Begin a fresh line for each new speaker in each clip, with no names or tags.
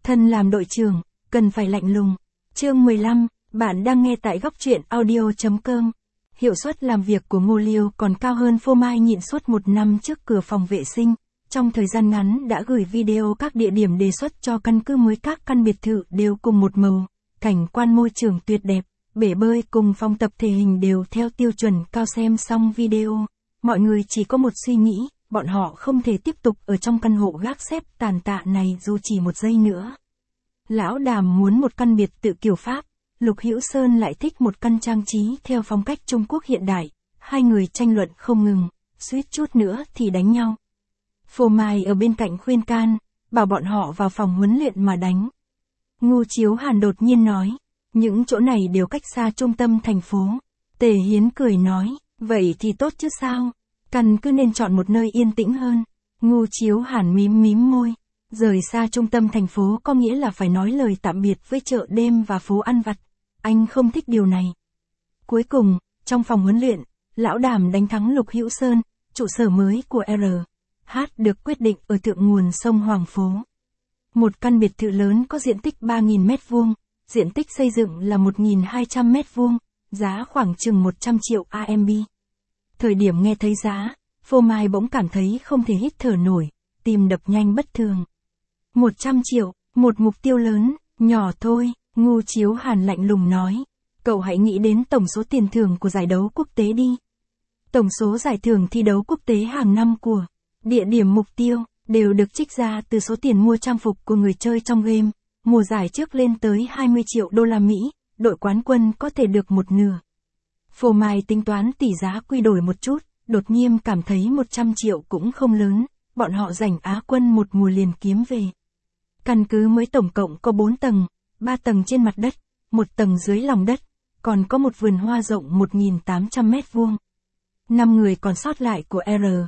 Thân làm đội trưởng, cần phải lạnh lùng. Chương 15, bạn đang nghe tại góc truyện audio.com. Hiệu suất làm việc của Ngô Liêu còn cao hơn Phô Mai nhịn suốt 1 năm trước cửa phòng vệ sinh. Trong thời gian ngắn đã gửi video các địa điểm đề xuất cho căn cứ mới, các căn biệt thự đều cùng một màu, cảnh quan môi trường tuyệt đẹp, bể bơi cùng phòng tập thể hình đều theo tiêu chuẩn cao. Xem xong video, mọi người chỉ có một suy nghĩ, bọn họ không thể tiếp tục ở trong căn hộ gác xếp tàn tạ này dù chỉ 1 giây nữa. Lão Đàm muốn một căn biệt thự kiểu Pháp, Lục Hữu Sơn lại thích một căn trang trí theo phong cách Trung Quốc hiện đại, hai người tranh luận không ngừng, suýt chút nữa thì đánh nhau. Phô Mai ở bên cạnh khuyên can, bảo bọn họ vào phòng huấn luyện mà đánh. Ngô Chiếu Hàn đột nhiên nói, những chỗ này đều cách xa trung tâm thành phố. Tề Hiến cười nói, vậy thì tốt chứ sao, căn cứ nên chọn một nơi yên tĩnh hơn. Ngô Chiếu Hàn mím môi, rời xa trung tâm thành phố có nghĩa là phải nói lời tạm biệt với chợ đêm và phố ăn vặt. Anh không thích điều này. Cuối cùng, trong phòng huấn luyện, Lão Đàm đánh thắng Lục Hữu Sơn, trụ sở mới của RH được quyết định ở thượng nguồn sông Hoàng Phố. Một căn biệt thự lớn có diện tích 3.000 m², diện tích xây dựng là 1.200 m², giá khoảng chừng 100 triệu AMB. Thời điểm nghe thấy giá, Phô Mai bỗng cảm thấy không thể hít thở nổi, tim đập nhanh bất thường. 100 triệu, một mục tiêu lớn, nhỏ thôi, Ngô Chiếu Hàn lạnh lùng nói. Cậu hãy nghĩ đến tổng số tiền thưởng của giải đấu quốc tế đi. Tổng số giải thưởng thi đấu quốc tế hàng năm của địa điểm mục tiêu đều được trích ra từ số tiền mua trang phục của người chơi trong game. Mùa giải trước lên tới 20 triệu đô la Mỹ, đội quán quân có thể được 1/2. Phô Mai tính toán tỷ giá quy đổi một chút, đột nhiên cảm thấy 100 triệu cũng không lớn, bọn họ giành Á quân một mùa liền kiếm về. Căn cứ mới tổng cộng có 4 tầng, 3 tầng trên mặt đất, 1 tầng dưới lòng đất, còn có một vườn hoa rộng 1.800 m². 5 người còn sót lại của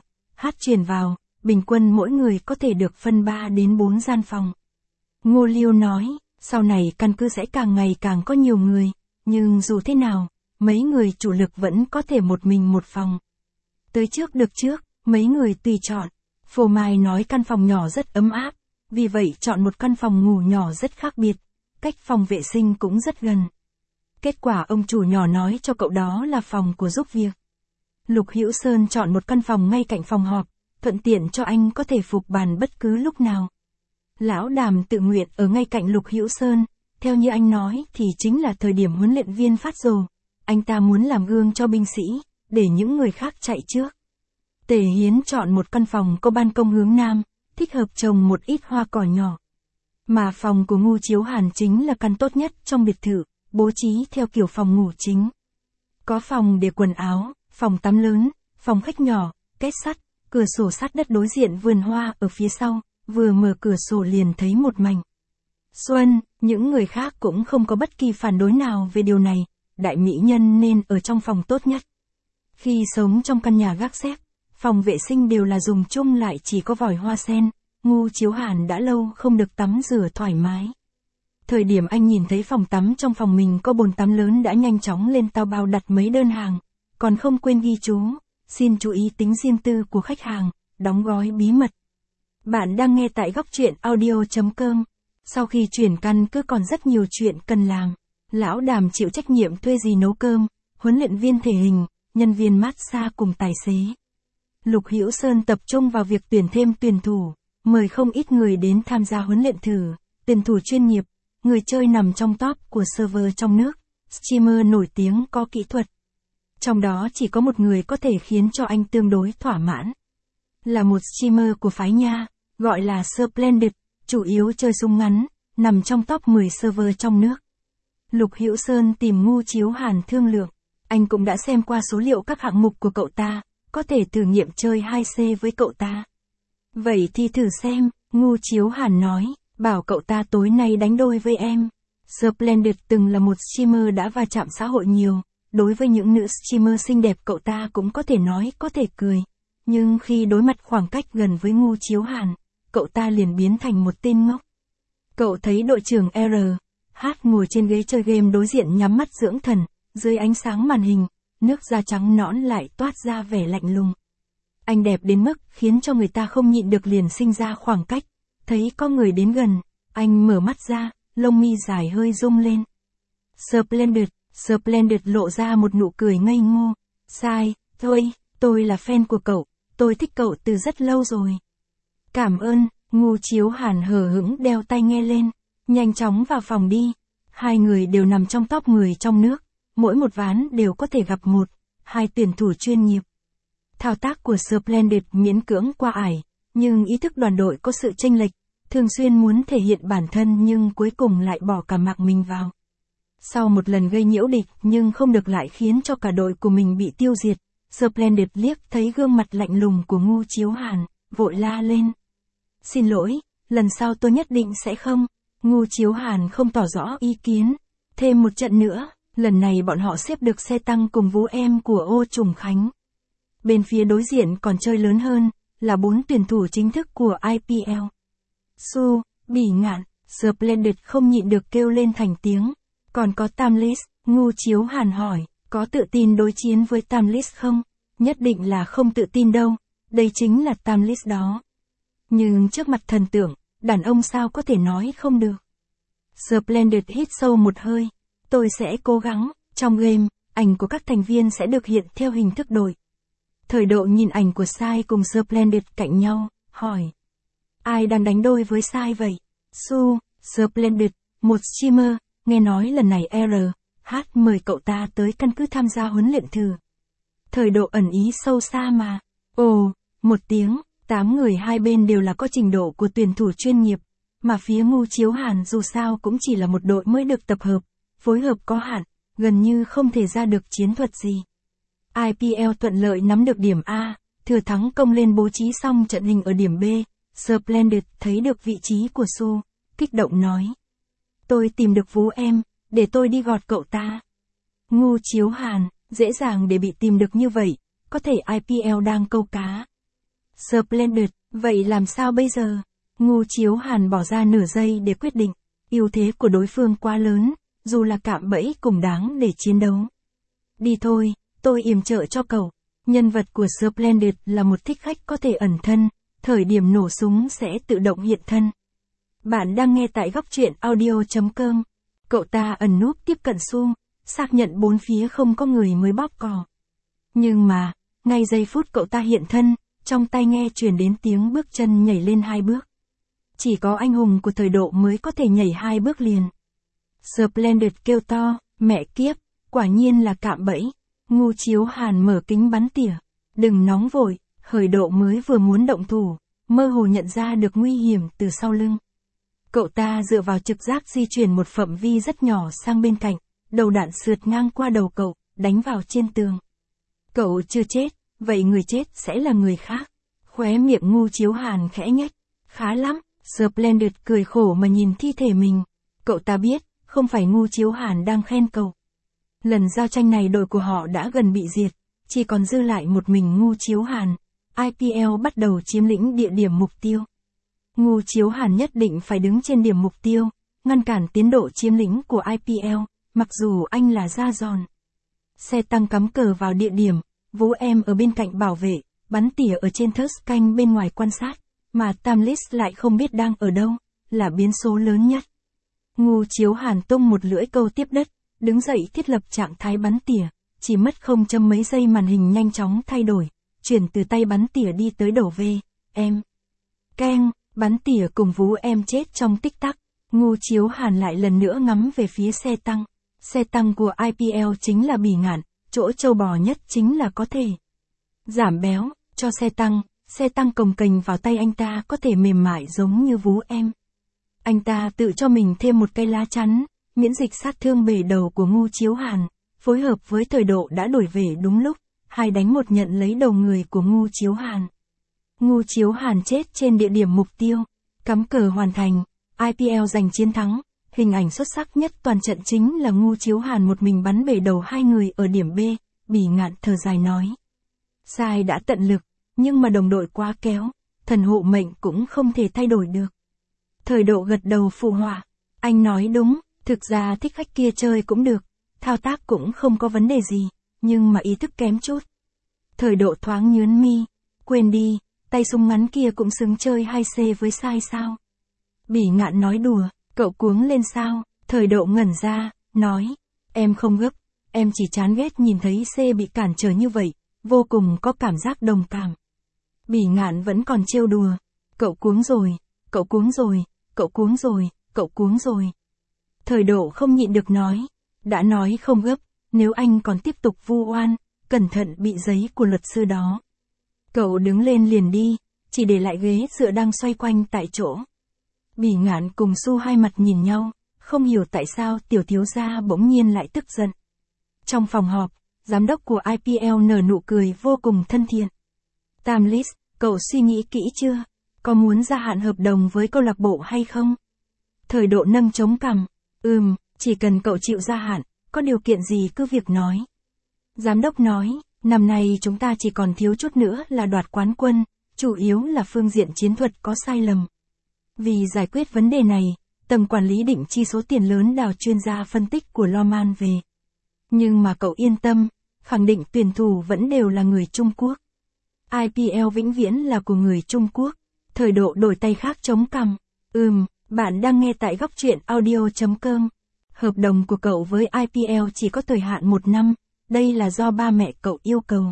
RH chuyển vào, bình quân mỗi người có thể được phân 3 đến 4 gian phòng. Ngô Liêu nói, sau này căn cứ sẽ càng ngày càng có nhiều người, nhưng dù thế nào, mấy người chủ lực vẫn có thể một mình một phòng. Tới trước được trước, mấy người tùy chọn. Phô Mai nói căn phòng nhỏ rất ấm áp, vì vậy chọn một căn phòng ngủ nhỏ rất khác biệt, cách phòng vệ sinh cũng rất gần. Kết quả ông chủ nhỏ nói cho cậu đó là phòng của giúp việc. Lục Hữu Sơn chọn một căn phòng ngay cạnh phòng họp, thuận tiện cho anh có thể phục bàn bất cứ lúc nào. Lão Đàm tự nguyện ở ngay cạnh Lục Hữu Sơn, theo như anh nói thì chính là thời điểm huấn luyện viên phát rồ. Anh ta muốn làm gương cho binh sĩ, để những người khác chạy trước. Tề Hiến chọn một căn phòng có ban công hướng nam, thích hợp trồng một ít hoa cỏ nhỏ. Mà phòng của Ngô Chiếu Hàn chính là căn tốt nhất trong biệt thự, bố trí theo kiểu phòng ngủ chính. Có phòng để quần áo, phòng tắm lớn, phòng khách nhỏ, kết sắt, cửa sổ sát đất đối diện vườn hoa ở phía sau, vừa mở cửa sổ liền thấy một mảnh xuân. Những người khác cũng không có bất kỳ phản đối nào về điều này, đại mỹ nhân nên ở trong phòng tốt nhất. Khi sống trong căn nhà gác xếp, phòng vệ sinh đều là dùng chung lại chỉ có vòi hoa sen, Ngô Chiếu Hàn đã lâu không được tắm rửa thoải mái. Thời điểm anh nhìn thấy phòng tắm trong phòng mình có bồn tắm lớn đã nhanh chóng lên tao bao đặt mấy đơn hàng, còn không quên ghi chú, xin chú ý tính riêng tư của khách hàng, đóng gói bí mật. Bạn đang nghe tại góc truyện audio.com. Sau khi chuyển căn cứ còn rất nhiều chuyện cần làm. Lão Đàm chịu trách nhiệm thuê gì nấu cơm, huấn luyện viên thể hình, nhân viên massage cùng tài xế. Lục Hữu Sơn tập trung vào việc tuyển thêm tuyển thủ, mời không ít người đến tham gia huấn luyện thử, tuyển thủ chuyên nghiệp, người chơi nằm trong top của server trong nước, streamer nổi tiếng có kỹ thuật. Trong đó chỉ có một người có thể khiến cho anh tương đối thỏa mãn. Là một streamer của phái Nha, gọi là Splendid, chủ yếu chơi súng ngắn, nằm trong top 10 server trong nước. Lục Hữu Sơn tìm Ngô Chiếu Hàn thương lượng, anh cũng đã xem qua số liệu các hạng mục của cậu ta, có thể thử nghiệm chơi 2C với cậu ta. Vậy thì thử xem, Ngô Chiếu Hàn nói, bảo cậu ta tối nay đánh đôi với em. Splendid từng là một streamer đã va chạm xã hội nhiều, đối với những nữ streamer xinh đẹp cậu ta cũng có thể nói có thể cười. Nhưng khi đối mặt khoảng cách gần với Ngô Chiếu Hàn, cậu ta liền biến thành một tên ngốc. Cậu thấy đội trưởng RH ngồi trên ghế chơi game đối diện nhắm mắt dưỡng thần, dưới ánh sáng màn hình, nước da trắng nõn lại toát ra vẻ lạnh lùng. Anh đẹp đến mức khiến cho người ta không nhịn được liền sinh ra khoảng cách, thấy có người đến gần, Anh mở mắt ra, lông mi dài hơi rung lên. Splendid lộ ra một nụ cười ngây ngô. Sai, tôi là fan của cậu, tôi thích cậu từ rất lâu rồi. Cảm ơn, Ngô Chiếu Hàn hờ hững đeo tai nghe lên, nhanh chóng vào phòng đi. Hai người đều nằm trong top 10 trong nước, mỗi một ván đều có thể gặp một, hai tuyển thủ chuyên nghiệp. Thao tác của Splendid miễn cưỡng qua ải, nhưng ý thức đoàn đội có sự chênh lệch, thường xuyên muốn thể hiện bản thân nhưng cuối cùng lại bỏ cả mạng mình vào. Sau một lần gây nhiễu địch nhưng không được lại khiến cho cả đội của mình bị tiêu diệt, Splendid liếc thấy gương mặt lạnh lùng của Ngô Chiếu Hàn, vội la lên. Xin lỗi, lần sau tôi nhất định sẽ không. Ngô Chiếu Hàn không tỏ rõ ý kiến. Thêm một trận nữa, lần này bọn họ xếp được xe tăng cùng Vũ Em của Ô Trùng Khánh. Bên phía đối diện còn chơi lớn hơn, là 4 tuyển thủ chính thức của IPL. Su, Bỉ Ngạn, Splendid không nhịn được kêu lên thành tiếng. Còn có Tamlis, Ngô Chiếu Hàn hỏi, có tự tin đối chiến với Tamlis không? Nhất định là không tự tin đâu, đây chính là Tamlis đó. Nhưng trước mặt thần tượng, đàn ông sao có thể nói không được. Splendid hít sâu một hơi. Tôi sẽ cố gắng, trong game, ảnh của các thành viên sẽ được hiện theo hình thức đội. Thời Độ nhìn ảnh của Sai cùng Splendid cạnh nhau, hỏi. Ai đang đánh đôi với Sai vậy? Su, Splendid, một streamer, nghe nói lần này RH mời cậu ta tới căn cứ tham gia huấn luyện thử. Thời Độ ẩn ý sâu xa mà. Ồ, một tiếng, 8 người hai bên đều là có trình độ của tuyển thủ chuyên nghiệp, mà phía Ngô Chiếu Hàn dù sao cũng chỉ là một đội mới được tập hợp, phối hợp có hạn, gần như không thể ra được chiến thuật gì. IPL thuận lợi nắm được điểm A, thừa thắng công lên bố trí xong trận hình ở điểm B, Splendid thấy được vị trí của Su, kích động nói. Tôi tìm được Vũ Em, để tôi đi gọt cậu ta. Ngô Chiếu Hàn, dễ dàng để bị tìm được như vậy, có thể IPL đang câu cá. Splendid, vậy làm sao bây giờ? Ngô Chiếu Hàn bỏ ra nửa giây để quyết định, ưu thế của đối phương quá lớn, dù là cạm bẫy cũng đáng để chiến đấu. Đi thôi, tôi yểm trợ cho cậu. Nhân vật của Splendid là một thích khách có thể ẩn thân, thời điểm nổ súng sẽ tự động hiện thân. Bạn đang nghe tại góc truyện audio.com. Cậu ta ẩn núp tiếp cận Su, xác nhận bốn phía không có người mới bóp cò. Nhưng mà, ngay giây phút cậu ta hiện thân, trong tai nghe truyền đến tiếng bước chân nhảy lên 2 bước. Chỉ có anh hùng của Thời Độ mới có thể nhảy 2 bước liền. Splendid kêu to, mẹ kiếp, quả nhiên là cạm bẫy. Ngô Chiếu Hàn mở kính bắn tỉa. Đừng nóng vội, Thời Độ mới vừa muốn động thủ, mơ hồ nhận ra được nguy hiểm từ sau lưng. Cậu ta dựa vào trực giác di chuyển một phạm vi rất nhỏ sang bên cạnh, đầu đạn sượt ngang qua đầu cậu, đánh vào trên tường. Cậu chưa chết, vậy người chết sẽ là người khác. Khóe miệng Ngô Chiếu Hàn khẽ nhếch. Khá lắm, Splendid cười khổ mà nhìn thi thể mình. Cậu ta biết, không phải Ngô Chiếu Hàn đang khen cậu. Lần giao tranh này đội của họ đã gần bị diệt, chỉ còn dư lại một mình Ngô Chiếu Hàn. IPL bắt đầu chiếm lĩnh địa điểm mục tiêu. Ngô Chiếu Hàn nhất định phải đứng trên điểm mục tiêu, ngăn cản tiến độ chiếm lĩnh của IPL, mặc dù anh là da giòn. Xe tăng cắm cờ vào địa điểm, Vũ Em ở bên cạnh bảo vệ, bắn tỉa ở trên thớt canh bên ngoài quan sát, mà Tamlis lại không biết đang ở đâu, là biến số lớn nhất. Ngô Chiếu Hàn tung một lưỡi câu tiếp đất, đứng dậy thiết lập trạng thái bắn tỉa, chỉ mất không chấm mấy giây màn hình nhanh chóng thay đổi, chuyển từ tay bắn tỉa đi tới đầu em. Keng, bắn tỉa cùng Vũ Em chết trong tích tắc. Ngô Chiếu Hàn lại lần nữa ngắm về phía xe tăng. Xe tăng của IPL chính là Bỉ Ngạn, chỗ trâu bò nhất chính là có thể giảm béo cho xe tăng cồng kềnh vào tay anh ta có thể mềm mại giống như Vũ Em. Anh ta tự cho mình thêm một cây lá chắn, miễn dịch sát thương bể đầu của Ngô Chiếu Hàn, phối hợp với Thời Độ đã đổi về đúng lúc, 2 đánh 1 nhận lấy đầu người của Ngô Chiếu Hàn. Ngô Chiếu Hàn chết trên địa điểm mục tiêu, cắm cờ hoàn thành, IPL giành chiến thắng. Hình ảnh xuất sắc nhất toàn trận chính là Ngô Chiếu Hàn một mình bắn bể đầu 2 người ở điểm B, Bỉ Ngạn thở dài nói. Sai đã tận lực, nhưng mà đồng đội quá kéo, thần hộ mệnh cũng không thể thay đổi được. Thời Độ gật đầu phụ họa, anh nói đúng, thực ra thích khách kia chơi cũng được, thao tác cũng không có vấn đề gì, nhưng mà ý thức kém chút. Thời Độ thoáng nhướng mi, quên đi, tay súng ngắn kia cũng xứng chơi 2C với Sai sao. Bỉ Ngạn nói đùa, cậu cuống lên sao? Thời Độ ngẩn ra, nói, em không gấp, em chỉ chán ghét nhìn thấy C bị cản trở như vậy, vô cùng có cảm giác đồng cảm. Bỉ Ngạn vẫn còn trêu đùa, cậu cuống rồi, cậu cuống rồi, cậu cuống rồi, cậu cuống rồi. Thời Độ không nhịn được nói, đã nói không gấp, nếu anh còn tiếp tục vu oan, cẩn thận bị giấy của luật sư đó. Cậu đứng lên liền đi, chỉ để lại ghế dựa đang xoay quanh tại chỗ. Bỉ Ngạn cùng Su hai mặt nhìn nhau, không hiểu tại sao tiểu thiếu gia bỗng nhiên lại tức giận. Trong phòng họp, giám đốc của IPL nở nụ cười vô cùng thân thiện. Tamlis, cậu suy nghĩ kỹ chưa? Có muốn gia hạn hợp đồng với câu lạc bộ hay không? Thời Độ nâng chống cằm, chỉ cần cậu chịu gia hạn, có điều kiện gì cứ việc nói. Giám đốc nói, năm nay chúng ta chỉ còn thiếu chút nữa là đoạt quán quân, chủ yếu là phương diện chiến thuật có sai lầm. Vì giải quyết vấn đề này, tầng quản lý định chi số tiền lớn đào chuyên gia phân tích của Loman về. Nhưng mà cậu yên tâm, khẳng định tuyển thủ vẫn đều là người Trung Quốc. IPL vĩnh viễn là của người Trung Quốc. Thời Độ đổi tay khác chống cằm. Bạn đang nghe tại góc truyện audio.com. Hợp đồng của cậu với IPL chỉ có thời hạn 1 năm, đây là do ba mẹ cậu yêu cầu.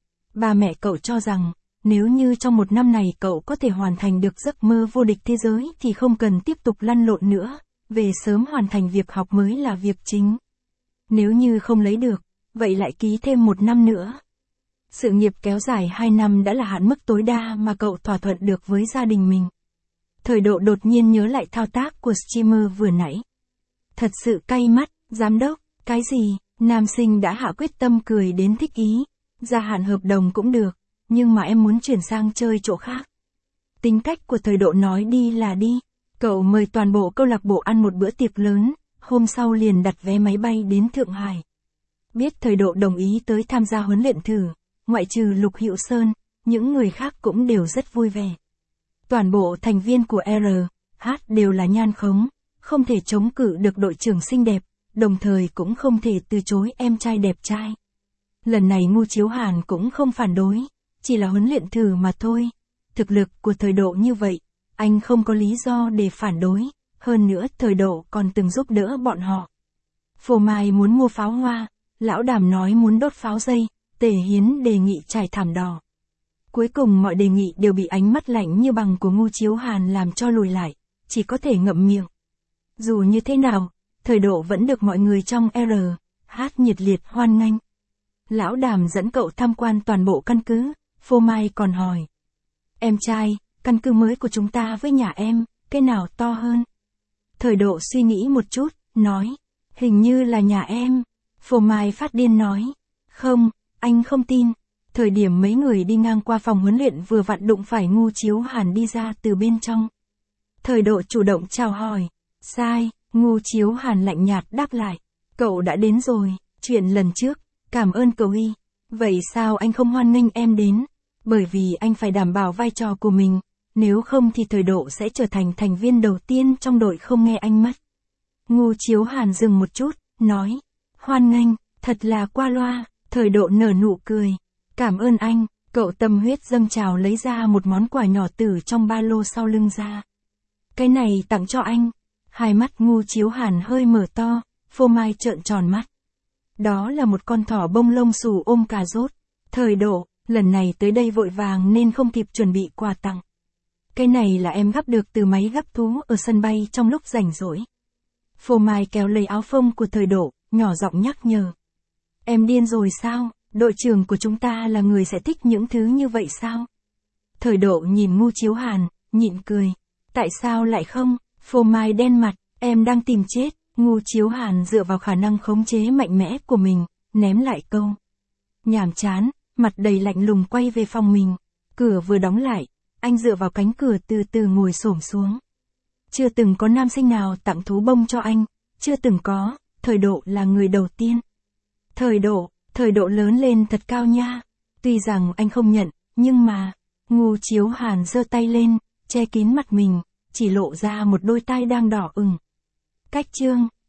Ba mẹ cậu cho rằng, nếu như trong 1 năm này cậu có thể hoàn thành được giấc mơ vô địch thế giới thì không cần tiếp tục lăn lộn nữa, về sớm hoàn thành việc học mới là việc chính. Nếu như không lấy được, vậy lại ký thêm 1 năm nữa. Sự nghiệp kéo dài 2 năm đã là hạn mức tối đa mà cậu thỏa thuận được với gia đình mình. Thời Độ đột nhiên nhớ lại thao tác của streamer vừa nãy. Thật sự cay mắt, giám đốc, cái gì? Nam sinh đã hạ quyết tâm cười đến thích ý. Gia hạn hợp đồng cũng được, nhưng mà em muốn chuyển sang chơi chỗ khác. Tính cách của Thời Độ nói đi là đi. Cậu mời toàn bộ câu lạc bộ ăn một bữa tiệc lớn, hôm sau liền đặt vé máy bay đến Thượng Hải. Biết Thời Độ đồng ý tới tham gia huấn luyện thử, ngoại trừ Lục Hữu Sơn, những người khác cũng đều rất vui vẻ. Toàn bộ thành viên của RH đều là nhan khống, không thể chống cự được đội trưởng xinh đẹp, đồng thời cũng không thể từ chối em trai đẹp trai. Lần này Ngô Chiếu Hàn cũng không phản đối, chỉ là huấn luyện thử mà thôi. Thực lực của Thời Độ như vậy, anh không có lý do để phản đối, hơn nữa Thời Độ còn từng giúp đỡ bọn họ. Phô Mai muốn mua pháo hoa, Lão Đàm nói muốn đốt pháo dây, Tề Hiến đề nghị trải thảm đỏ. Cuối cùng mọi đề nghị đều bị ánh mắt lạnh như bằng của Ngô Chiếu Hàn làm cho lùi lại, chỉ có thể ngậm miệng. Dù như thế nào, Thời Độ vẫn được mọi người trong RH nhiệt liệt hoan nghênh. Lão Đàm dẫn cậu tham quan toàn bộ căn cứ, Phô Mai còn hỏi. Em trai, căn cứ mới của chúng ta với nhà em, cái nào to hơn? Thời Độ suy nghĩ một chút, nói. Hình như là nhà em. Phô Mai phát điên nói. Không, anh không tin. Thời điểm mấy người đi ngang qua phòng huấn luyện vừa vặn đụng phải Ngô Chiếu Hàn đi ra từ bên trong. Thời Độ chủ động chào hỏi. Sai, Ngô Chiếu Hàn lạnh nhạt đáp lại. Cậu đã đến rồi, chuyện lần trước, cảm ơn cậu Y. Vậy sao anh không hoan nghênh em đến? Bởi vì anh phải đảm bảo vai trò của mình, nếu không thì Thời Độ sẽ trở thành thành viên đầu tiên trong đội không nghe anh mất. Ngô Chiếu Hàn dừng một chút, nói. Hoan nghênh, thật là qua loa. Thời Độ nở nụ cười. Cảm ơn anh, cậu tâm huyết dâng trào lấy ra một món quà nhỏ từ trong ba lô sau lưng ra. Cái này tặng cho anh. Hai mắt Ngô Chiếu Hàn hơi mở to, Phô Mai trợn tròn mắt. Đó là một con thỏ bông lông xù ôm cà rốt. Thời Độ, lần này tới đây vội vàng nên không kịp chuẩn bị quà tặng. Cái này là em gắp được từ máy gắp thú ở sân bay trong lúc rảnh rỗi. Phô Mai kéo lấy áo phông của Thời Độ, nhỏ giọng nhắc nhở. Em điên rồi sao? Đội trưởng của chúng ta là người sẽ thích những thứ như vậy sao? Thời Độ nhìn Ngô Chiếu Hàn, nhịn cười. Tại sao lại không? Phô Mai đen mặt, em đang tìm chết. Ngô Chiếu Hàn dựa vào khả năng khống chế mạnh mẽ của mình, ném lại câu. Nhàm chán, mặt đầy lạnh lùng quay về phòng mình. Cửa vừa đóng lại, anh dựa vào cánh cửa từ từ ngồi xổm xuống. Chưa từng có nam sinh nào tặng thú bông cho anh, chưa từng có, Thời Độ là người đầu tiên. Thời Độ lớn lên thật cao nha. Tuy rằng anh không nhận, nhưng mà, Ngô Chiếu Hàn giơ tay lên, che kín mặt mình, chỉ lộ ra một đôi tai đang đỏ ửng. Cách chương